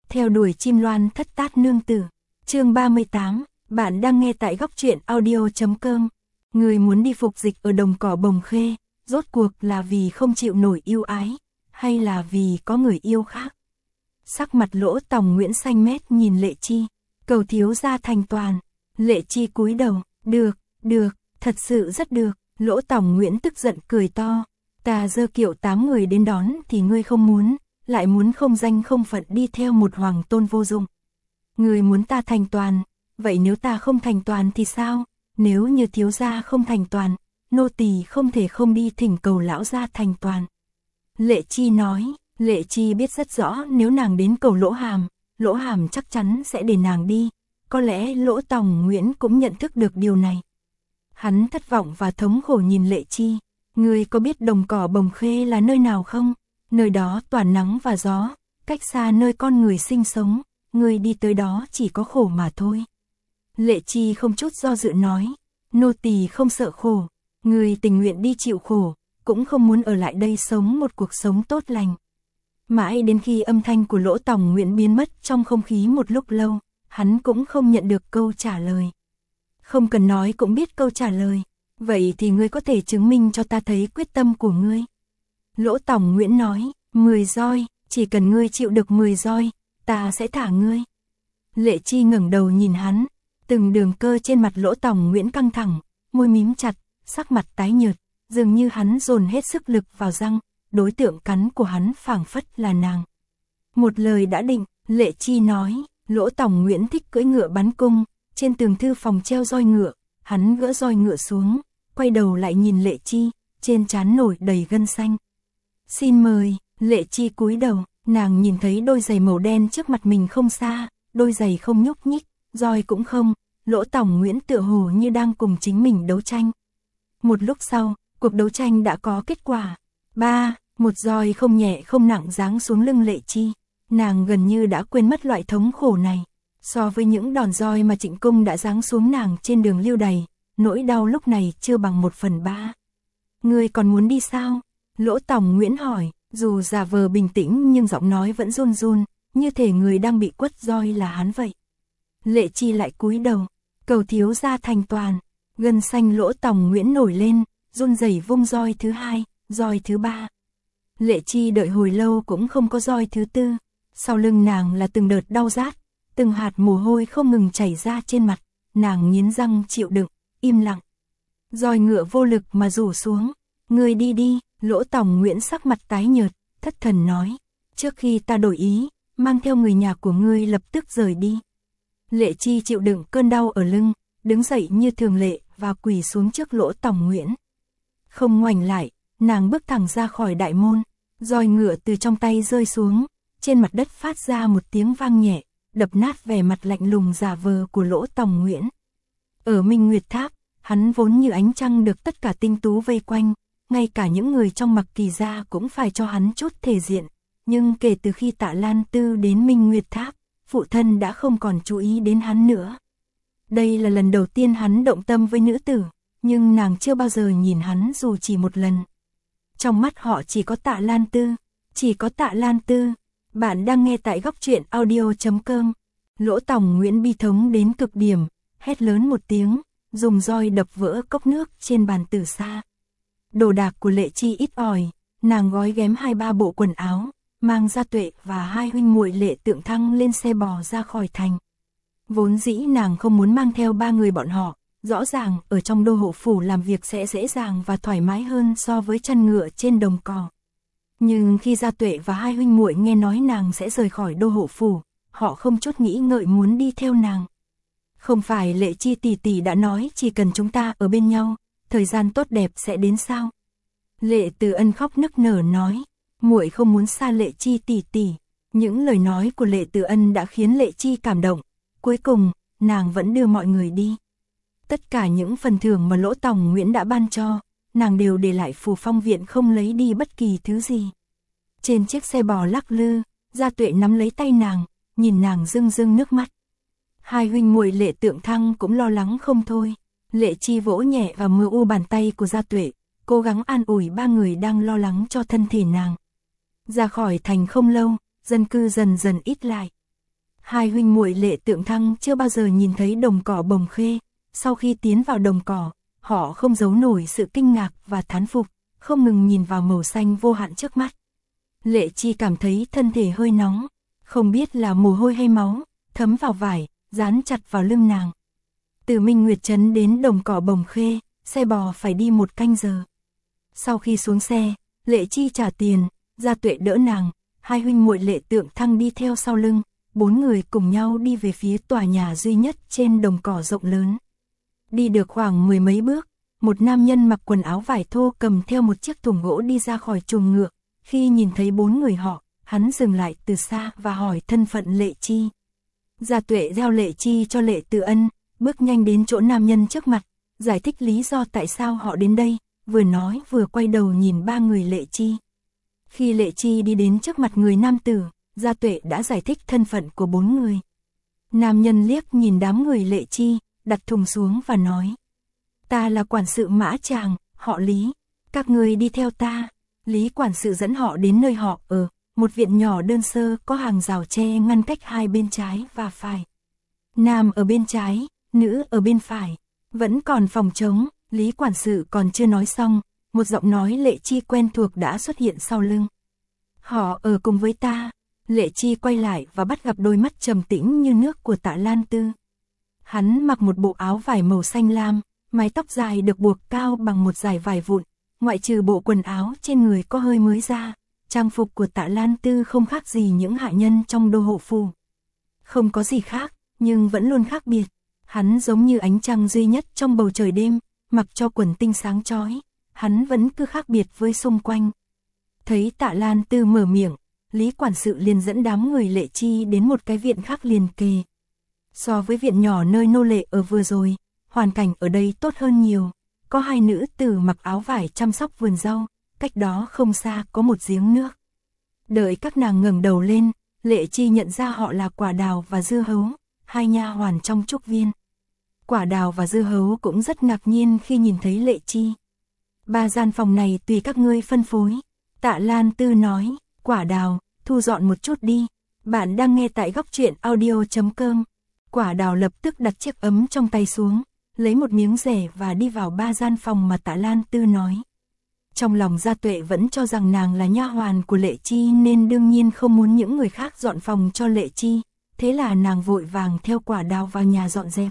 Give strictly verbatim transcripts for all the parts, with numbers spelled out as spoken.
Theo đuổi chim loan thất tát nương tử. Chương ba mươi tám, bạn đang nghe tại góc truyện audio chấm com. Người muốn đi phục dịch ở đồng cỏ Bồng Khê, rốt cuộc là vì không chịu nổi yêu ái, hay là vì có người yêu khác? Sắc mặt Lỗ Tòng Nguyễn xanh mét nhìn Lệ Chi, cầu thiếu gia thành toàn. Lệ Chi cúi đầu, được, được, thật sự rất được. Lỗ Tòng Nguyễn tức giận cười to, ta dơ kiệu tám người đến đón thì ngươi không muốn, lại muốn không danh không phận đi theo một hoàng tôn vô dụng. Ngươi muốn ta thành toàn, vậy nếu ta không thành toàn thì sao? Nếu như thiếu gia không thành toàn, nô tỳ không thể không đi thỉnh cầu lão gia thành toàn. Lệ Chi nói, Lệ Chi biết rất rõ nếu nàng đến cầu Lỗ Hàm, Lỗ Hàm chắc chắn sẽ để nàng đi. Có lẽ Lỗ Tòng Nguyễn cũng nhận thức được điều này. Hắn thất vọng và thống khổ nhìn Lệ Chi. Ngươi có biết đồng cỏ Bồng Khê là nơi nào không? Nơi đó toàn nắng và gió, cách xa nơi con người sinh sống, ngươi đi tới đó chỉ có khổ mà thôi. Lệ Chi không chút do dự nói, nô tỳ không sợ khổ, ngươi tình nguyện đi chịu khổ, cũng không muốn ở lại đây sống một cuộc sống tốt lành. Mãi đến khi âm thanh của Lỗ Tòng Nguyễn biến mất trong không khí một lúc lâu, hắn cũng không nhận được câu trả lời. Không cần nói cũng biết câu trả lời, vậy thì ngươi có thể chứng minh cho ta thấy quyết tâm của ngươi. Lỗ Tòng Nguyễn nói, mười roi, chỉ cần ngươi chịu được mười roi, ta sẽ thả ngươi. Lệ Chi ngẩng đầu nhìn hắn, từng đường cơ trên mặt Lỗ Tòng Nguyễn căng thẳng, môi mím chặt, sắc mặt tái nhợt, dường như hắn dồn hết sức lực vào răng, đối tượng cắn của hắn phảng phất là nàng. Một lời đã định, Lệ Chi nói, Lỗ Tòng Nguyễn thích cưỡi ngựa bắn cung, trên tường thư phòng treo roi ngựa, hắn gỡ roi ngựa xuống, quay đầu lại nhìn Lệ Chi, trên trán nổi đầy gân xanh. Xin mời. Lệ Chi cúi đầu, nàng nhìn thấy đôi giày màu đen trước mặt mình không xa, đôi giày không nhúc nhích, roi cũng không, Lỗ Tòng Nguyễn tựa hồ như đang cùng chính mình đấu tranh. Một lúc sau, cuộc đấu tranh đã có kết quả. Ba, một roi không nhẹ không nặng giáng xuống lưng Lệ Chi, nàng gần như đã quên mất loại thống khổ này. So với những đòn roi mà Trịnh Cung đã giáng xuống nàng trên đường lưu đày, nỗi đau lúc này chưa bằng một phần ba. Ngươi còn muốn đi sao? Lỗ Tòng Nguyễn hỏi, dù giả vờ bình tĩnh nhưng giọng nói vẫn run run, như thể người đang bị quất roi là hắn vậy. Lệ Chi lại cúi đầu, cầu thiếu gia thành toàn. Gân xanh Lỗ Tòng Nguyễn nổi lên, run rẩy vung roi thứ hai, roi thứ ba. Lệ Chi đợi hồi lâu cũng không có roi thứ tư, sau lưng nàng là từng đợt đau rát, từng hạt mồ hôi không ngừng chảy ra trên mặt, nàng nghiến răng chịu đựng, im lặng. Roi ngựa vô lực mà rủ xuống, ngươi đi đi. Lỗ Tòng Nguyễn sắc mặt tái nhợt, thất thần nói, trước khi ta đổi ý, mang theo người nhà của ngươi lập tức rời đi. Lệ Chi chịu đựng cơn đau ở lưng, đứng dậy như thường lệ và quỳ xuống trước Lỗ Tòng Nguyễn. Không ngoảnh lại, nàng bước thẳng ra khỏi đại môn, roi ngựa từ trong tay rơi xuống, trên mặt đất phát ra một tiếng vang nhẹ, đập nát vẻ mặt lạnh lùng giả vờ của Lỗ Tòng Nguyễn. Ở Minh Nguyệt Tháp, hắn vốn như ánh trăng được tất cả tinh tú vây quanh. Ngay cả những người trong Mặc Kỳ gia cũng phải cho hắn chút thể diện, nhưng kể từ khi Tạ Lan Tư đến Minh Nguyệt Tháp, phụ thân đã không còn chú ý đến hắn nữa. Đây là lần đầu tiên hắn động tâm với nữ tử, nhưng nàng chưa bao giờ nhìn hắn dù chỉ một lần. Trong mắt họ chỉ có Tạ Lan Tư, chỉ có Tạ Lan Tư. Bạn đang nghe tại góc truyện audio chấm com. Lỗ Tòng Nguyễn bi thống đến cực điểm, hét lớn một tiếng, dùng roi đập vỡ cốc nước trên bàn tử sa. Đồ đạc của Lệ Chi ít ỏi, nàng gói ghém hai ba bộ quần áo, mang Gia Tuệ và hai huynh muội Lệ Tượng Thăng lên xe bò ra khỏi thành. Vốn dĩ nàng không muốn mang theo ba người bọn họ, rõ ràng ở trong đô hộ phủ làm việc sẽ dễ dàng và thoải mái hơn so với chăn ngựa trên đồng cỏ. Nhưng khi Gia Tuệ và hai huynh muội nghe nói nàng sẽ rời khỏi đô hộ phủ, họ không chút nghĩ ngợi muốn đi theo nàng. Không phải Lệ Chi tỷ tỷ đã nói chỉ cần chúng ta ở bên nhau, thời gian tốt đẹp sẽ đến sao? Lệ Từ Ân khóc nức nở nói, muội không muốn xa Lệ Chi tỷ tỷ. Những lời nói của Lệ Từ Ân đã khiến Lệ Chi cảm động. Cuối cùng, nàng vẫn đưa mọi người đi. Tất cả những phần thưởng mà Lỗ Tòng Nguyễn đã ban cho, nàng đều để lại Phù Phong viện không lấy đi bất kỳ thứ gì. Trên chiếc xe bò lắc lư, Gia Tuệ nắm lấy tay nàng, nhìn nàng rưng rưng nước mắt. Hai huynh muội Lệ Tượng Thăng cũng lo lắng không thôi. Lệ Chi vỗ nhẹ vào mưa u bàn tay của Gia Tuệ, cố gắng an ủi ba người đang lo lắng cho thân thể nàng. Ra khỏi thành không lâu, dân cư dần dần ít lại. Hai huynh muội Lệ Tượng Thăng chưa bao giờ nhìn thấy đồng cỏ Bồng Khê, sau khi tiến vào đồng cỏ, họ không giấu nổi sự kinh ngạc và thán phục, không ngừng nhìn vào màu xanh vô hạn trước mắt. Lệ Chi cảm thấy thân thể hơi nóng, không biết là mồ hôi hay máu, thấm vào vải, dán chặt vào lưng nàng. Từ Minh Nguyệt Trấn đến đồng cỏ Bồng Khê, xe bò phải đi một canh giờ. Sau khi xuống xe, Lệ Chi trả tiền, Gia Tuệ đỡ nàng, hai huynh muội Lệ Tượng Thăng đi theo sau lưng, bốn người cùng nhau đi về phía tòa nhà duy nhất trên đồng cỏ rộng lớn. Đi được khoảng mười mấy bước, một nam nhân mặc quần áo vải thô cầm theo một chiếc thùng gỗ đi ra khỏi chuồng ngựa. Khi nhìn thấy bốn người họ, hắn dừng lại từ xa và hỏi thân phận Lệ Chi. Gia Tuệ giao Lệ Chi cho Lệ Từ Ân, bước nhanh đến chỗ nam nhân trước mặt, giải thích lý do tại sao họ đến đây, vừa nói vừa quay đầu nhìn ba người Lệ Chi. Khi Lệ Chi đi đến trước mặt người nam tử, Gia Tuệ đã giải thích thân phận của bốn người. Nam nhân liếc nhìn đám người Lệ Chi, đặt thùng xuống và nói: "Ta là quản sự Mã Tràng, họ Lý, các người đi theo ta." Lý quản sự dẫn họ đến nơi họ ở, một viện nhỏ đơn sơ có hàng rào tre ngăn cách hai bên trái và phải. Nam ở bên trái, nữ ở bên phải, vẫn còn phòng trống. Lý quản sự còn chưa nói xong, một giọng nói Lệ Chi quen thuộc đã xuất hiện sau lưng. "Họ ở cùng với ta." Lệ Chi quay lại và bắt gặp đôi mắt trầm tĩnh như nước của Tạ Lan Tư. Hắn mặc một bộ áo vải màu xanh lam, mái tóc dài được buộc cao bằng một dải vải vụn, ngoại trừ bộ quần áo trên người có hơi mới ra, trang phục của Tạ Lan Tư không khác gì những hạ nhân trong đô hộ phủ. Không có gì khác, nhưng vẫn luôn khác biệt. Hắn giống như ánh trăng duy nhất trong bầu trời đêm, mặc cho quần tinh sáng chói, hắn vẫn cứ khác biệt với xung quanh. Thấy Tạ Lan Tư mở miệng, Lý quản sự liền dẫn đám người Lệ Chi đến một cái viện khác liền kề. So với viện nhỏ nơi nô lệ ở vừa rồi, hoàn cảnh ở đây tốt hơn nhiều. Có hai nữ tử mặc áo vải chăm sóc vườn rau, cách đó không xa có một giếng nước. Đợi các nàng ngẩng đầu lên, Lệ Chi nhận ra họ là Quả Đào và Dưa Hấu, hai nha hoàn trong trúc viên. Quả Đào và Dưa Hấu cũng rất ngạc nhiên khi nhìn thấy Lệ Chi. "Ba gian phòng này tùy các ngươi phân phối." Tạ Lan Tư nói. "Quả Đào, thu dọn một chút đi." Bạn đang nghe tại góc truyện audio chấm com. Quả Đào lập tức đặt chiếc ấm trong tay xuống, lấy một miếng rẻ và đi vào ba gian phòng mà Tạ Lan Tư nói. Trong lòng Gia Tuệ vẫn cho rằng nàng là nha hoàn của Lệ Chi nên đương nhiên không muốn những người khác dọn phòng cho Lệ Chi, thế là nàng vội vàng theo Quả Đào vào nhà dọn dẹp.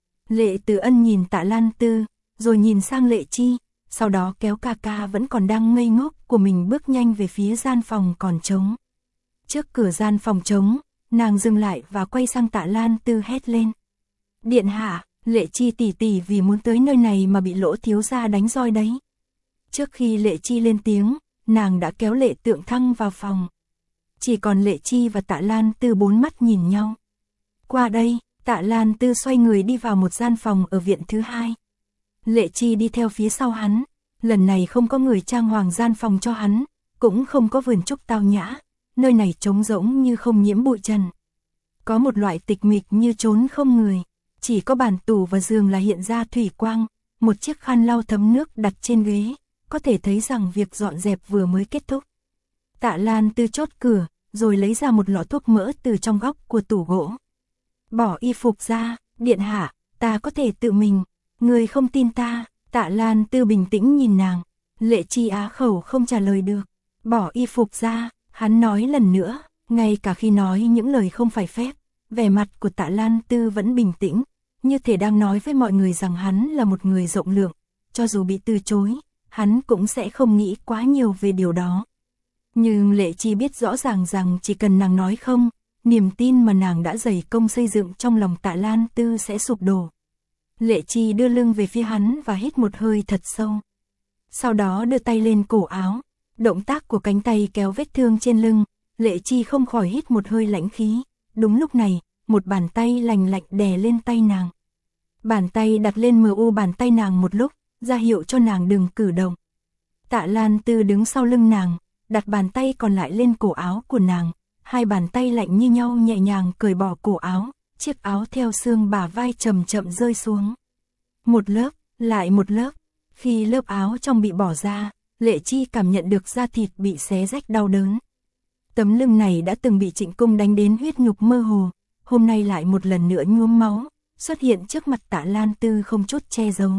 Lệ Từ Ân nhìn Tạ Lan Tư, rồi nhìn sang Lệ Chi, sau đó kéo ca ca vẫn còn đang ngây ngốc của mình bước nhanh về phía gian phòng còn trống. Trước cửa gian phòng trống, nàng dừng lại và quay sang Tạ Lan Tư hét lên: "Điện hạ, Lệ Chi tỷ tỷ vì muốn tới nơi này mà bị Lỗ thiếu gia đánh roi đấy." Trước khi Lệ Chi lên tiếng, nàng đã kéo Lệ Tượng Thăng vào phòng. Chỉ còn Lệ Chi và Tạ Lan Tư bốn mắt nhìn nhau. "Qua đây." Tạ Lan Tư xoay người đi vào một gian phòng ở viện thứ hai. Lệ Chi đi theo phía sau hắn, lần này không có người trang hoàng gian phòng cho hắn, cũng không có vườn trúc tao nhã, nơi này trống rỗng như không nhiễm bụi trần. Có một loại tịch mịch như chốn không người, chỉ có bàn tủ và giường là hiện ra thủy quang, một chiếc khăn lau thấm nước đặt trên ghế, có thể thấy rằng việc dọn dẹp vừa mới kết thúc. Tạ Lan Tư chốt cửa, rồi lấy ra một lọ thuốc mỡ từ trong góc của tủ gỗ. "Bỏ y phục ra, điện hạ, ta có thể tự mình." "Người không tin ta." Tạ Lan Tư bình tĩnh nhìn nàng. Lệ Chi á khẩu không trả lời được. "Bỏ y phục ra." Hắn nói lần nữa, ngay cả khi nói những lời không phải phép, vẻ mặt của Tạ Lan Tư vẫn bình tĩnh, như thể đang nói với mọi người rằng hắn là một người rộng lượng, cho dù bị từ chối, hắn cũng sẽ không nghĩ quá nhiều về điều đó. Nhưng Lệ Chi biết rõ ràng rằng chỉ cần nàng nói không, niềm tin mà nàng đã dày công xây dựng trong lòng Tạ Lan Tư sẽ sụp đổ. Lệ Chi đưa lưng về phía hắn và hít một hơi thật sâu. Sau đó đưa tay lên cổ áo, động tác của cánh tay kéo vết thương trên lưng, Lệ Chi không khỏi hít một hơi lãnh khí. Đúng lúc này, một bàn tay lành lạnh đè lên tay nàng. Bàn tay đặt lên mờ u bàn tay nàng một lúc, ra hiệu cho nàng đừng cử động. Tạ Lan Tư đứng sau lưng nàng, đặt bàn tay còn lại lên cổ áo của nàng, hai bàn tay lạnh như nhau nhẹ nhàng cởi bỏ cổ áo, chiếc áo theo xương bả vai chậm chậm rơi xuống. Một lớp, lại một lớp, khi lớp áo trong bị bỏ ra, Lệ Chi cảm nhận được da thịt bị xé rách đau đớn. Tấm lưng này đã từng bị Trịnh Cung đánh đến huyết nhục mơ hồ, hôm nay lại một lần nữa nhuốm máu, xuất hiện trước mặt Tạ Lan Tư không chút che giấu.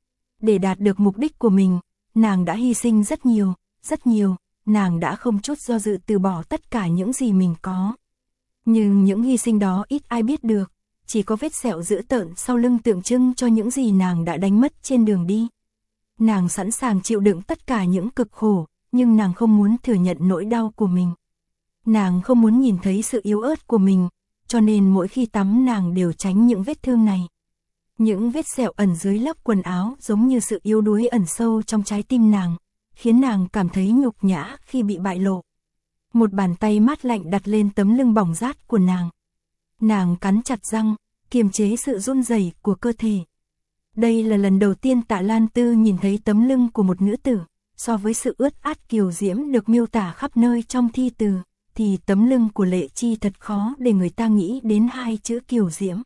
Để đạt được mục đích của mình, nàng đã hy sinh rất nhiều, rất nhiều, nàng đã không chút do dự từ bỏ tất cả những gì mình có. Nhưng những hy sinh đó ít ai biết được, chỉ có vết sẹo dữ tợn sau lưng tượng trưng cho những gì nàng đã đánh mất trên đường đi. Nàng sẵn sàng chịu đựng tất cả những cực khổ, nhưng nàng không muốn thừa nhận nỗi đau của mình. Nàng không muốn nhìn thấy sự yếu ớt của mình, cho nên mỗi khi tắm nàng đều tránh những vết thương này. Những vết sẹo ẩn dưới lớp quần áo giống như sự yếu đuối ẩn sâu trong trái tim nàng, khiến nàng cảm thấy nhục nhã khi bị bại lộ. Một bàn tay mát lạnh đặt lên tấm lưng bỏng rát của nàng. Nàng cắn chặt răng, kiềm chế sự run rẩy của cơ thể. Đây là lần đầu tiên Tạ Lan Tư nhìn thấy tấm lưng của một nữ tử, so với sự ướt át kiều diễm được miêu tả khắp nơi trong thi từ, thì tấm lưng của Lệ Chi thật khó để người ta nghĩ đến hai chữ kiều diễm.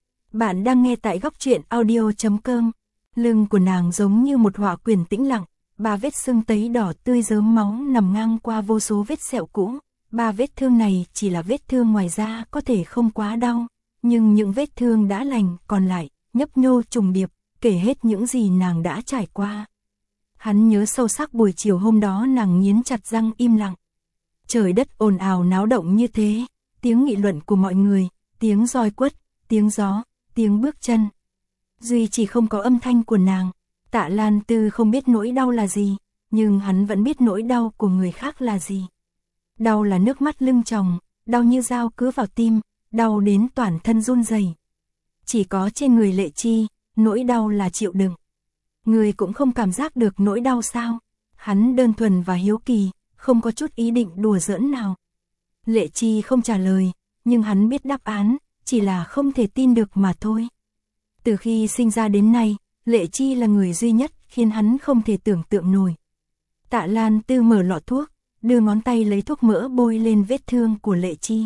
Bạn đang nghe tại góc truyện audio chấm com. Lưng của nàng giống như một họa quyển tĩnh lặng, ba vết sưng tấy đỏ tươi rớm máu nằm ngang qua vô số vết sẹo cũ. Ba vết thương này chỉ là vết thương ngoài da có thể không quá đau, nhưng những vết thương đã lành còn lại, nhấp nhô trùng điệp, kể hết những gì nàng đã trải qua. Hắn nhớ sâu sắc buổi chiều hôm đó nàng nghiến chặt răng im lặng. Trời đất ồn ào náo động như thế, tiếng nghị luận của mọi người, tiếng roi quất, tiếng gió, tiếng bước chân. Duy chỉ không có âm thanh của nàng. Tạ Lan Tư không biết nỗi đau là gì, nhưng hắn vẫn biết nỗi đau của người khác là gì. Đau là nước mắt lưng tròng, đau như dao cứa vào tim, đau đến toàn thân run rẩy. Chỉ có trên người Lệ Chi, nỗi đau là chịu đựng. Người cũng không cảm giác được nỗi đau sao? Hắn đơn thuần và hiếu kỳ, không có chút ý định đùa giỡn nào. Lệ Chi không trả lời, nhưng hắn biết đáp án, chỉ là không thể tin được mà thôi. Từ khi sinh ra đến nay, Lệ Chi là người duy nhất khiến hắn không thể tưởng tượng nổi. Tạ Lan Tư mở lọ thuốc, đưa ngón tay lấy thuốc mỡ bôi lên vết thương của Lệ Chi.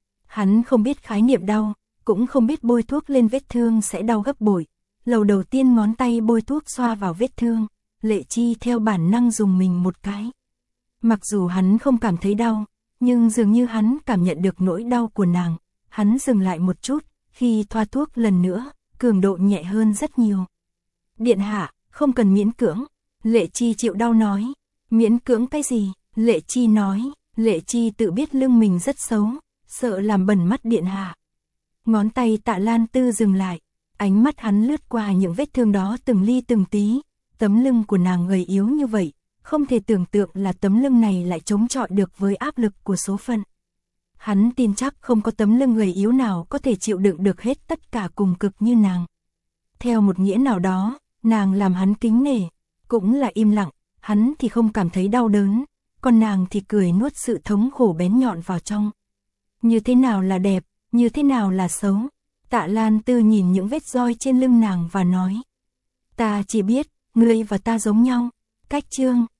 Hắn không biết khái niệm đau, cũng không biết bôi thuốc lên vết thương sẽ đau gấp bội. Lần đầu tiên ngón tay bôi thuốc xoa vào vết thương, Lệ Chi theo bản năng dùng mình một cái. Mặc dù hắn không cảm thấy đau, nhưng dường như hắn cảm nhận được nỗi đau của nàng. Hắn dừng lại một chút, khi thoa thuốc lần nữa, cường độ nhẹ hơn rất nhiều. Điện hạ, không cần miễn cưỡng. Lệ Chi chịu đau nói. Miễn cưỡng cái gì? Lệ Chi nói. Lệ Chi tự biết lưng mình rất xấu, sợ làm bẩn mắt điện hạ. Ngón tay Tạ Lan Tư dừng lại, ánh mắt hắn lướt qua những vết thương đó từng ly từng tí. Tấm lưng của nàng gầy yếu như vậy, không thể tưởng tượng là tấm lưng này lại chống chọi được với áp lực của số phận. Hắn tin chắc không có tấm lưng gầy yếu nào có thể chịu đựng được hết tất cả cùng cực như nàng. Theo một nghĩa nào đó, nàng làm hắn kính nể, cũng là im lặng, hắn thì không cảm thấy đau đớn, còn nàng thì cười nuốt sự thống khổ bén nhọn vào trong. Như thế nào là đẹp, như thế nào là xấu? Tạ Lan Tư nhìn những vết roi trên lưng nàng và nói. Ta chỉ biết, ngươi và ta giống nhau. Cách chương